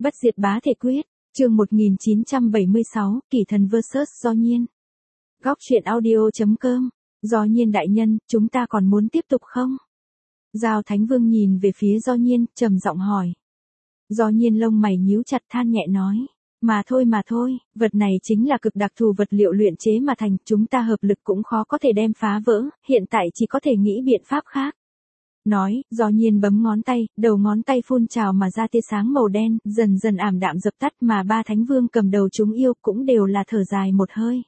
Bất diệt bá thể quyết, chương 1976, Kỷ Thần vs Do Nhiên. Góc truyện audio.com, Do Nhiên đại nhân, chúng ta còn muốn tiếp tục không? Giao Thánh Vương nhìn về phía Do Nhiên, trầm giọng hỏi. Do Nhiên lông mày nhíu chặt than nhẹ nói. Mà thôi, vật này chính là cực đặc thù vật liệu luyện chế mà thành, chúng ta hợp lực cũng khó có thể đem phá vỡ, hiện tại chỉ có thể nghĩ biện pháp khác. Nói, Do Nhiên bấm ngón tay, đầu ngón tay phun trào mà ra tia sáng màu đen, dần dần ảm đạm dập tắt mà ba thánh vương cầm đầu chúng yêu cũng đều là thở dài một hơi.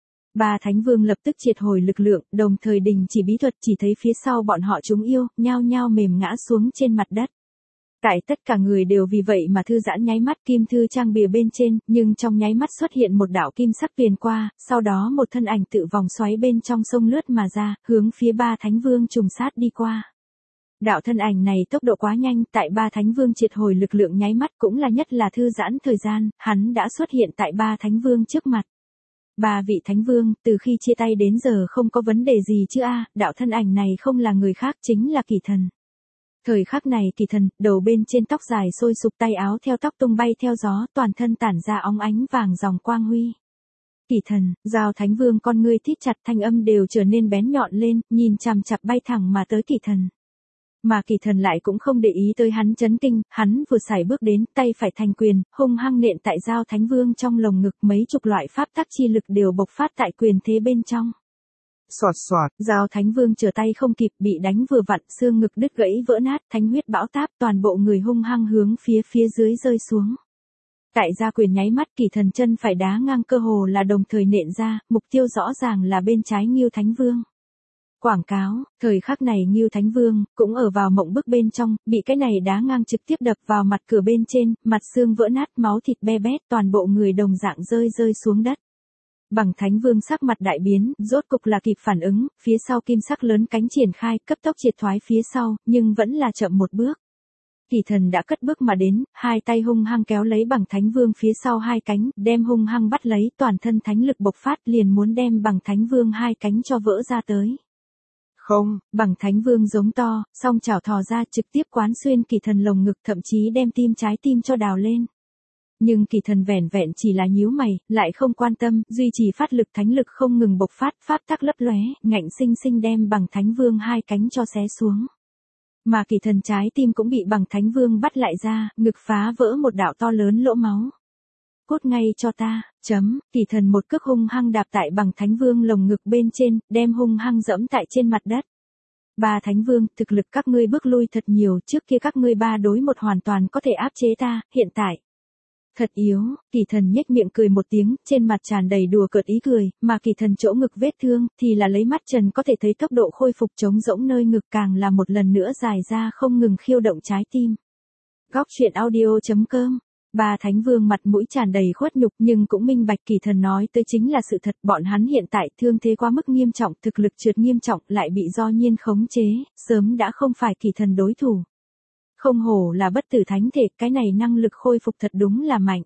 Ba thánh vương lập tức triệt hồi lực lượng, đồng thời đình chỉ bí thuật, chỉ thấy phía sau bọn họ chúng yêu, nhao nhao mềm ngã xuống trên mặt đất. Tại tất cả người đều vì vậy mà thư giãn nháy mắt kim thư trang bìa bên trên, nhưng trong nháy mắt xuất hiện một đạo kim sắc viền qua, sau đó một thân ảnh tự vòng xoáy bên trong sông lướt mà ra, hướng phía ba thánh vương trùng sát đi qua. Đạo thân ảnh này tốc độ quá nhanh, tại ba thánh vương triệt hồi lực lượng nháy mắt cũng là nhất là thư giãn thời gian, hắn đã xuất hiện tại ba thánh vương trước mặt. Ba vị thánh vương, từ khi chia tay đến giờ không có vấn đề gì chứ đạo thân ảnh này không là người khác chính là Kỷ Thần. Thời khắc này Kỷ Thần, đầu bên trên tóc dài sôi sục, tay áo theo tóc tung bay theo gió, toàn thân tản ra óng ánh vàng dòng quang huy. Kỷ Thần, Giao Thánh Vương con ngươi thít chặt, thanh âm đều trở nên bén nhọn lên, nhìn chằm chặp bay thẳng mà tới Kỷ Thần. Mà Kỷ Thần lại cũng không để ý tới hắn chấn kinh, hắn vừa sải bước đến, tay phải thành quyền, hung hăng nện tại Giao Thánh Vương trong lồng ngực, mấy chục loại pháp tắc chi lực đều bộc phát tại quyền thế bên trong. Xoạt xoạt, Giao Thánh Vương trở tay không kịp, bị đánh vừa vặn, xương ngực đứt gãy vỡ nát, thánh huyết bão táp, toàn bộ người hung hăng hướng phía dưới rơi xuống. Tại ra quyền nháy mắt, Kỷ Thần chân phải đá ngang cơ hồ là đồng thời nện ra, mục tiêu rõ ràng là bên trái Ngưu Thánh Vương. Quảng cáo, thời khắc này Ngưu Thánh Vương cũng ở vào mộng bức bên trong, bị cái này đá ngang trực tiếp đập vào mặt cửa bên trên, mặt xương vỡ nát, máu thịt be bét, toàn bộ người đồng dạng rơi xuống đất. Bằng Thánh Vương sắc mặt đại biến, rốt cục là kịp phản ứng, phía sau kim sắc lớn cánh triển khai, cấp tốc triệt thoái phía sau, nhưng vẫn là chậm một bước. Kỷ Thần đã cất bước mà đến, hai tay hung hăng kéo lấy Bằng Thánh Vương phía sau hai cánh, đem hung hăng bắt lấy, toàn thân thánh lực bộc phát, liền muốn đem Bằng Thánh Vương hai cánh cho vỡ ra tới. Không, Bằng Thánh Vương giống to, song chảo thò ra trực tiếp quán xuyên Kỷ Thần lồng ngực, thậm chí đem trái tim cho đào lên. Nhưng Kỷ Thần vẻn vẹn chỉ là nhíu mày, lại không quan tâm, duy trì phát lực thánh lực không ngừng bộc phát, pháp tắc lấp lóe, ngạnh sinh sinh đem Bằng Thánh Vương hai cánh cho xé xuống. Mà Kỷ Thần trái tim cũng bị Bằng Thánh Vương bắt lại ra, ngực phá vỡ một đạo to lớn lỗ máu. Cút ngay cho ta, Kỷ Thần một cước hung hăng đạp tại Bằng Thánh Vương lồng ngực bên trên, đem hung hăng dẫm tại trên mặt đất. Ba Thánh Vương, thực lực các ngươi bước lui thật nhiều, trước kia các ngươi 3 đối 1 hoàn toàn có thể áp chế ta, hiện tại thật yếu. Kỷ Thần nhếch miệng cười một tiếng, trên mặt tràn đầy đùa cợt ý cười, mà Kỷ Thần chỗ ngực vết thương thì là lấy mắt trần có thể thấy tốc độ khôi phục trống rỗng nơi ngực càng là một lần nữa dài ra không ngừng khiêu động trái tim. Góc truyện audio.com. Ba Thánh Vương mặt mũi tràn đầy khuất nhục nhưng cũng minh bạch Kỷ Thần nói tới chính là sự thật, bọn hắn hiện tại thương thế quá mức nghiêm trọng, thực lực trượt nghiêm trọng, lại bị Do Nhiên khống chế, sớm đã không phải Kỷ Thần đối thủ. Không hổ là bất tử thánh thể, cái này năng lực khôi phục thật đúng là mạnh.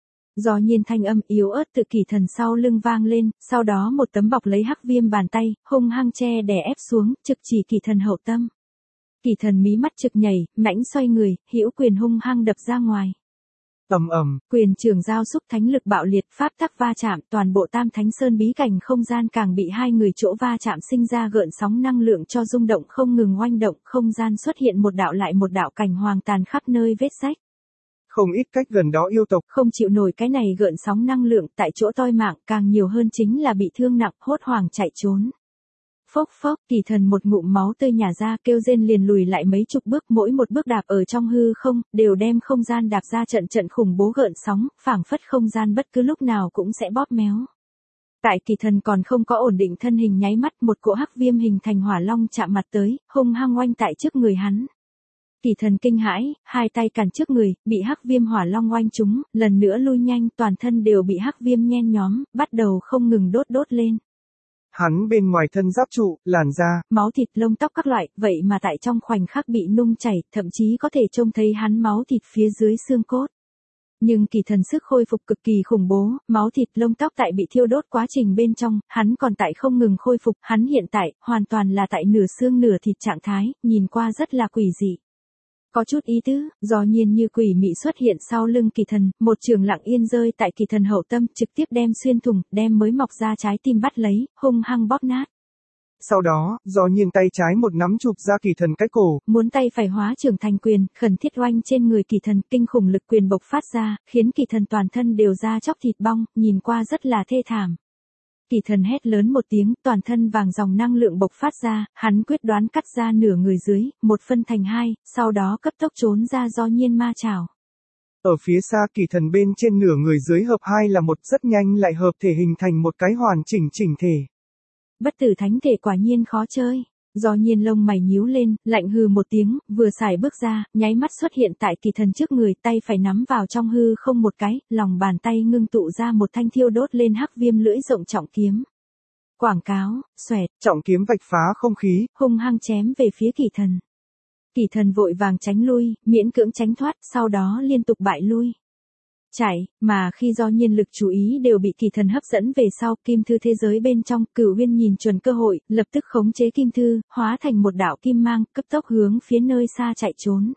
Do Nhiên thanh âm yếu ớt từ Kỷ Thần sau lưng vang lên, sau đó một tấm bọc lấy hắc viêm bàn tay, hung hăng che đè ép xuống, trực chỉ Kỷ Thần hậu tâm. Kỷ Thần mí mắt trực nhảy, mãnh xoay người, hữu quyền hung hăng đập ra ngoài. Quyền trường giao xúc thánh lực bạo liệt, pháp tắc va chạm, toàn bộ Tam Thánh Sơn bí cảnh không gian càng bị hai người chỗ va chạm sinh ra gợn sóng năng lượng cho rung động không ngừng oanh động, không gian xuất hiện một đạo lại một đạo cảnh hoàng tàn khắp nơi vết rách. Không ít cách gần đó yêu tộc không chịu nổi cái này gợn sóng năng lượng, tại chỗ toi mạng, càng nhiều hơn chính là bị thương nặng, hốt hoảng chạy trốn. Phốc phốc, Kỷ Thần một ngụm máu tươi nhả ra, kêu rên liền lùi lại mấy chục bước, mỗi một bước đạp ở trong hư không, đều đem không gian đạp ra trận khủng bố gợn sóng, phảng phất không gian bất cứ lúc nào cũng sẽ bóp méo. Tại Kỷ Thần còn không có ổn định thân hình nháy mắt, một cỗ hắc viêm hình thành hỏa long chạm mặt tới, hung hăng oanh tại trước người hắn. Kỷ Thần kinh hãi, hai tay cản trước người, bị hắc viêm hỏa long oanh trúng, lần nữa lui nhanh, toàn thân đều bị hắc viêm nhen nhóm, bắt đầu không ngừng đốt lên. Hắn bên ngoài thân giáp trụ, làn da, máu thịt lông tóc các loại, vậy mà tại trong khoảnh khắc bị nung chảy, thậm chí có thể trông thấy hắn máu thịt phía dưới xương cốt. Nhưng Kỷ Thần sức khôi phục cực kỳ khủng bố, máu thịt lông tóc tại bị thiêu đốt quá trình bên trong, hắn còn tại không ngừng khôi phục, hắn hiện tại, hoàn toàn là tại nửa xương nửa thịt trạng thái, nhìn qua rất là quỷ dị. Có chút ý tứ, do nhiên như quỷ mị xuất hiện sau lưng Kỳ Thần, một trường lặng yên rơi tại Kỳ Thần hậu tâm, trực tiếp đem xuyên thủng, đem mới mọc ra trái tim bắt lấy, hung hăng bóp nát. Sau đó, do nhiên tay trái một nắm chụp ra Kỳ Thần cái cổ. Muốn tay phải hóa trưởng thành quyền, khẩn thiết oanh trên người Kỳ Thần, kinh khủng lực quyền bộc phát ra, khiến Kỳ Thần toàn thân đều ra chóc thịt bong, nhìn qua rất là thê thảm. Kỳ Thần hét lớn một tiếng, toàn thân vàng dòng năng lượng bộc phát ra, hắn quyết đoán cắt ra nửa người dưới, một phân thành hai, sau đó cấp tốc trốn ra do nhiên ma chảo. Ở phía xa Kỳ Thần bên trên nửa người dưới hợp hai là một, rất nhanh lại hợp thể hình thành một cái hoàn chỉnh thể. Bất tử thánh thể quả nhiên khó chơi. Do nhiên lông mày nhíu lên, lạnh hừ một tiếng, vừa xài bước ra, nháy mắt xuất hiện tại Kỳ Thần trước người, tay phải nắm vào trong hư không một cái, lòng bàn tay ngưng tụ ra một thanh thiêu đốt lên hắc viêm lưỡi rộng trọng kiếm. Quảng cáo, xoẹt, trọng kiếm vạch phá không khí, hung hăng chém về phía Kỳ Thần. Kỳ Thần vội vàng tránh lui, miễn cưỡng tránh thoát, sau đó liên tục bại lui. Chạy, mà khi do nhiên lực chú ý đều bị Kỳ Thần hấp dẫn về sau, kim thư thế giới bên trong, Cửu Uyên nhìn chuẩn cơ hội, lập tức khống chế kim thư, hóa thành một đạo kim mang, cấp tốc hướng phía nơi xa chạy trốn.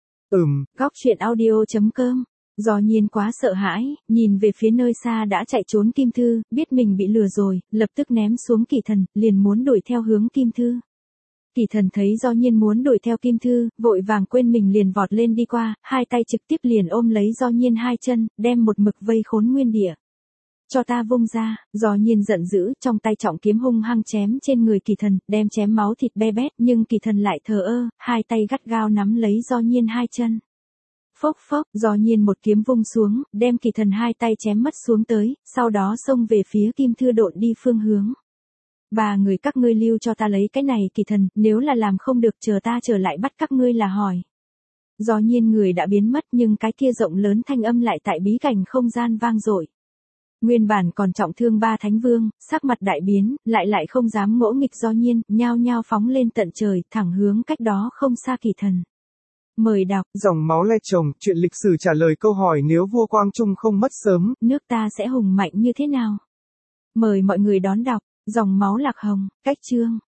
Góc truyện audio.com. Do nhiên quá sợ hãi, nhìn về phía nơi xa đã chạy trốn kim thư, biết mình bị lừa rồi, lập tức ném xuống Kỳ Thần, liền muốn đuổi theo hướng kim thư. Kỳ Thần thấy do nhiên muốn đuổi theo kim thư, vội vàng quên mình liền vọt lên đi qua, hai tay trực tiếp liền ôm lấy do nhiên hai chân, đem một mực vây khốn nguyên địa. Cho ta vung ra, do nhiên giận dữ, trong tay trọng kiếm hung hăng chém trên người Kỳ Thần, đem chém máu thịt be bét, nhưng Kỳ Thần lại thờ ơ, hai tay gắt gao nắm lấy do nhiên hai chân. Phốc phốc, do nhiên một kiếm vung xuống, đem Kỳ Thần hai tay chém mất xuống tới, sau đó xông về phía kim thư độn đi phương hướng. Ba người các ngươi lưu cho ta lấy cái này Kỳ Thần, nếu là làm không được chờ ta trở lại bắt các ngươi là hỏi. Do nhiên người đã biến mất nhưng cái kia rộng lớn thanh âm lại tại bí cảnh không gian vang dội. Nguyên bản còn trọng thương ba thánh vương, sắc mặt đại biến, lại không dám ngỗ nghịch do nhiên, nhao nhao phóng lên tận trời, thẳng hướng cách đó không xa Kỳ Thần. Mời đọc. Dòng máu le chồng, chuyện lịch sử trả lời câu hỏi nếu vua Quang Trung không mất sớm, nước ta sẽ hùng mạnh như thế nào? Mời mọi người đón đọc. Dòng máu lạc hồng, cách chương.